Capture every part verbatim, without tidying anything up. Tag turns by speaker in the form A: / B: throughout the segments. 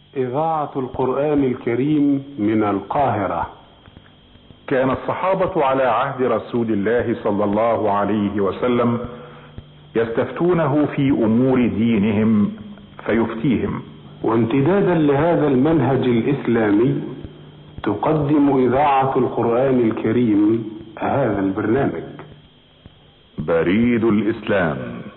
A: إذاعة القرآن الكريم من القاهرة.
B: كان الصحابة على عهد رسول الله صلى الله عليه وسلم يستفتونه في أمور دينهم فيفتيهم.
A: وامتدادا لهذا المنهج الإسلامي تقدم إذاعة القرآن الكريم هذا البرنامج.
B: بريد الإسلام،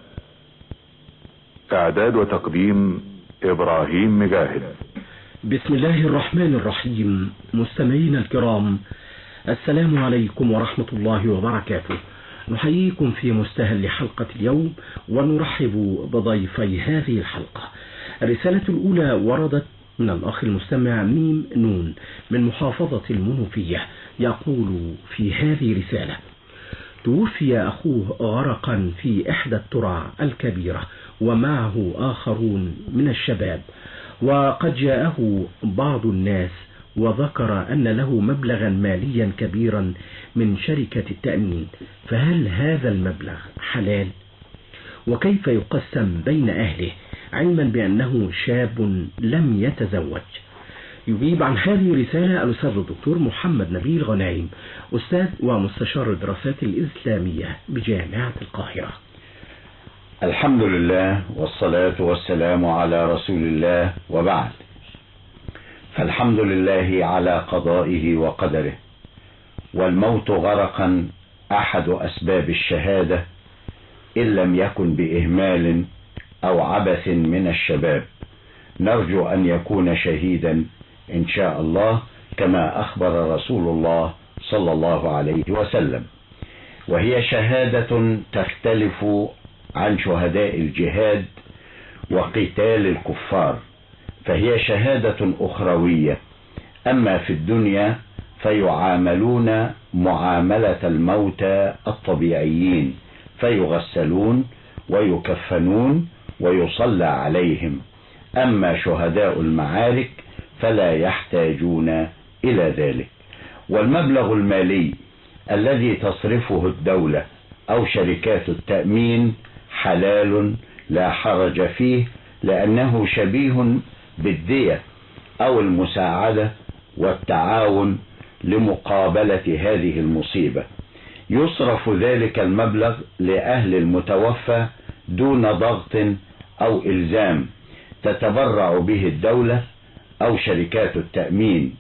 B: إعداد وتقديم إبراهيم مجاهد.
C: بسم الله الرحمن الرحيم. مستمعينا الكرام، السلام عليكم ورحمة الله وبركاته. نحييكم في مستهل حلقة اليوم ونرحب بضيفي هذه الحلقة. الرسالة الأولى وردت من الأخ المستمع ميم نون من محافظة المنوفية، يقول في هذه رسالة: توفي أخوه غرقا في إحدى الترع الكبيرة ومعه آخرون من الشباب، وقد جاءه بعض الناس وذكر أن له مبلغا ماليا كبيرا من شركة التأمين، فهل هذا المبلغ حلال؟ وكيف يقسم بين أهله علما بأنه شاب لم يتزوج؟ يجيب عن هذه الرسالة الأستاذ الدكتور محمد نبيل غنايم، أستاذ ومستشار الدراسات الإسلامية بجامعة القاهرة.
D: الحمد لله والصلاة والسلام على رسول الله، وبعد، فالحمد لله على قضائه وقدره، والموت غرقا أحد أسباب الشهادة إن لم يكن بإهمال أو عبث من الشباب. نرجو أن يكون شهيدا إن شاء الله كما أخبر رسول الله صلى الله عليه وسلم، وهي شهادة تختلف عن شهداء الجهاد وقتال الكفار، فهي شهادة أخروية. أما في الدنيا فيعاملون معاملة الموتى الطبيعيين، فيغسلون ويكفنون ويصلى عليهم. أما شهداء المعارك فلا يحتاجون إلى ذلك. والمبلغ المالي الذي تصرفه الدولة أو شركات التأمين حلال لا حرج فيه، لأنه شبيه بالدية أو المساعدة والتعاون لمقابلة هذه المصيبة. يصرف ذلك المبلغ لأهل المتوفى دون ضغط أو إلزام تتبرع به الدولة أو شركات التأمين،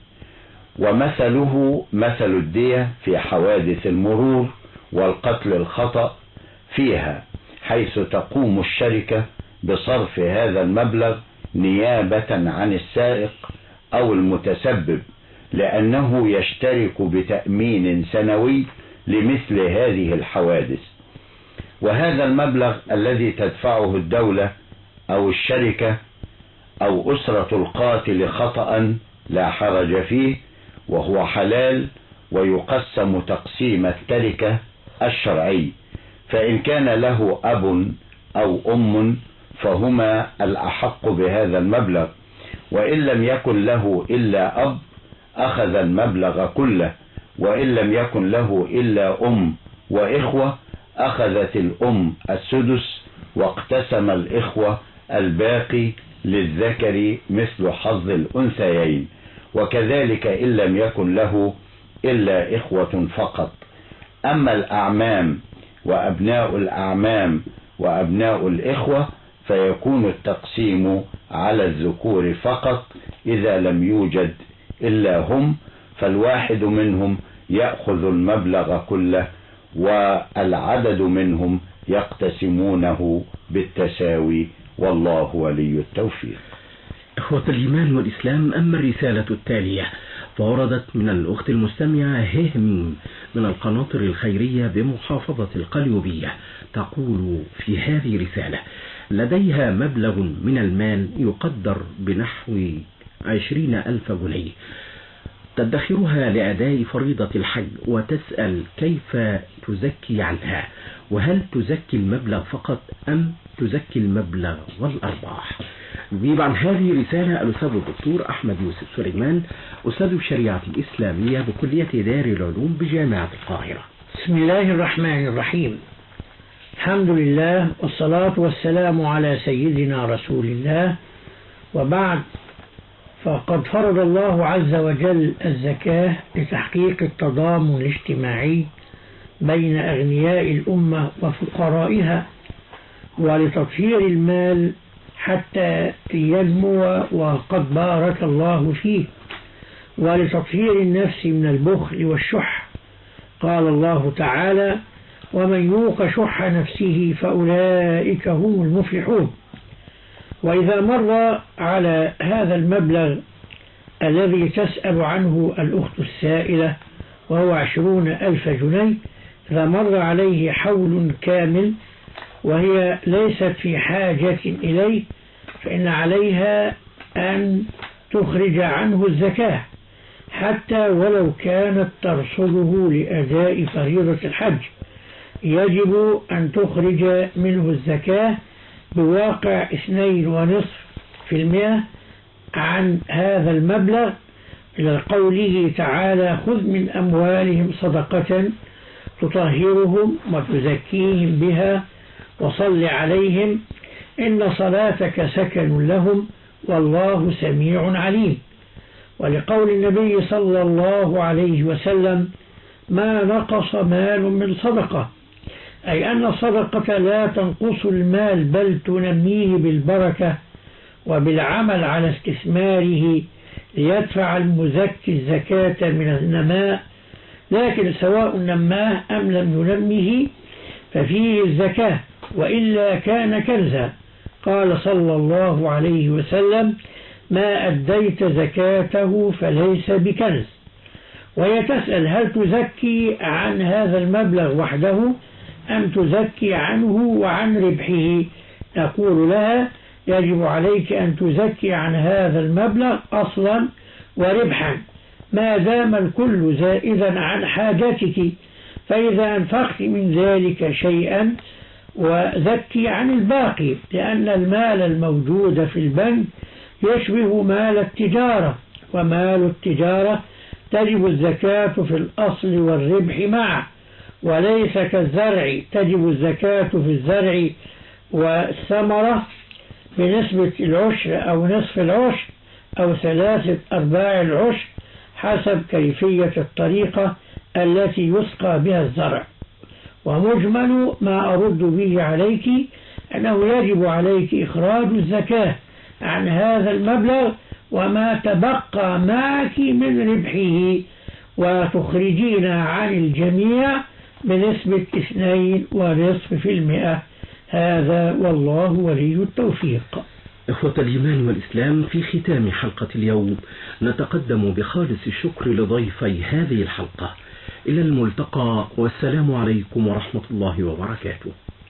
D: ومثله مثل الدية في حوادث المرور والقتل الخطأ فيها، حيث تقوم الشركة بصرف هذا المبلغ نيابة عن السائق أو المتسبب، لأنه يشترك بتأمين سنوي لمثل هذه الحوادث. وهذا المبلغ الذي تدفعه الدولة أو الشركة أو أسرة القاتل خطأ لا حرج فيه، وهو حلال، ويقسم تقسيم التركة الشرعي. فإن كان له أب أو أم فهما الأحق بهذا المبلغ، وإن لم يكن له إلا أب أخذ المبلغ كله، وإن لم يكن له إلا أم وإخوة أخذت الأم السدس، واقتسم الإخوة الباقي للذكر مثل حظ الأنثيين. وكذلك إن لم يكن له إلا إخوة فقط. أما الأعمام وأبناء الأعمام وأبناء الإخوة فيكون التقسيم على الذكور فقط إذا لم يوجد إلا هم، فالواحد منهم يأخذ المبلغ كله، والعدد منهم يقتسمونه بالتساوي، والله ولي التوفيق.
C: إخوة الإيمان والإسلام، أما الرسالة التالية فوردت من الأخت المستمعة ههم من القناطر الخيرية بمحافظة القليوبية، تقول في هذه الرسالة: لديها مبلغ من المال يقدر بنحو عشرين ألف جنيه تدخرها لأداء فريضة الحج، وتسأل كيف تزكي عنها، وهل تزكي المبلغ فقط أم تزكي المبلغ والأرباح؟ يجيب عن هذه الرسالة الأستاذ الدكتور أحمد يوسف سليمان، أستاذ الشريعة الإسلامية بكلية دار العلوم بجامعة القاهرة.
E: بسم الله الرحمن الرحيم. الحمد لله والصلاة والسلام على سيدنا رسول الله، وبعد، فقد فرض الله عز وجل الزكاة لتحقيق التضامن الاجتماعي بين أغنياء الأمة وفقرائها، ولتطهير المال حتى ينمو وقد بارك الله فيه، ولتطهير النفس من البخل والشح. قال الله تعالى: ومن يوق شح نفسه فأولئك هم المفلحون. وإذا مر على هذا المبلغ الذي تسأل عنه الأخت السائلة وهو عشرون ألف جنيه، إذا مر عليه حول كامل وهي ليست في حاجة إليه، فإن عليها أن تخرج عنه الزكاة حتى ولو كانت ترصده لأداء فريضة الحج. يجب أن تخرج منه الزكاة بواقع اثنين ونصف في المئة عن هذا المبلغ، إلى قوله تعالى: خذ من أموالهم صدقة تطهرهم وتزكيهم بها وصل عليهم إن صلاتك سكن لهم والله سميع عليم. ولقول النبي صلى الله عليه وسلم: ما نقص مال من صدقة، أي أن الصدقة لا تنقص المال بل تنميه بالبركة وبالعمل على استثماره ليدفع المزكي الزكاة من النماء، لكن سواء نماه أم لم ينمه ففيه الزكاة، وإلا كان كنزا. قال صلى الله عليه وسلم: ما أديت زكاته فليس بكنز. وهي تسأل: هل تزكي عن هذا المبلغ وحده أم تزكي عنه وعن ربحه؟ نقول لها: يجب عليك أن تزكي عن هذا المبلغ أصلا وربحا ما دام الكل زائدا عن حاجتك، فإذا أنفقت من ذلك شيئا وزكي عن الباقي، لأن المال الموجود في البنك يشبه مال التجارة، ومال التجارة تجب الزكاة في الأصل والربح معه، وليس كالزرع تجب الزكاة في الزرع والثمرة بنسبة العشر أو نصف العشر أو ثلاثة أرباع العشر حسب كيفية الطريقة التي يسقى بها الزرع. ومجمل ما أرد به عليك أنه يجب عليك إخراج الزكاة عن هذا المبلغ وما تبقى معك من ربحه، وتخرجين عن الجميع بنسبة اثنين ونصف في المئة. هذا والله ولي التوفيق.
C: إخوة الإيمان والإسلام، في ختام حلقة اليوم نتقدم بخالص الشكر لضيفي هذه الحلقة. إلى الملتقى، والسلام عليكم ورحمة الله وبركاته.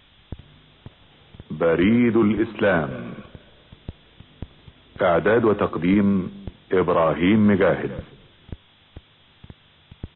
B: بريد الإسلام، إعداد وتقديم إبراهيم مجاهد.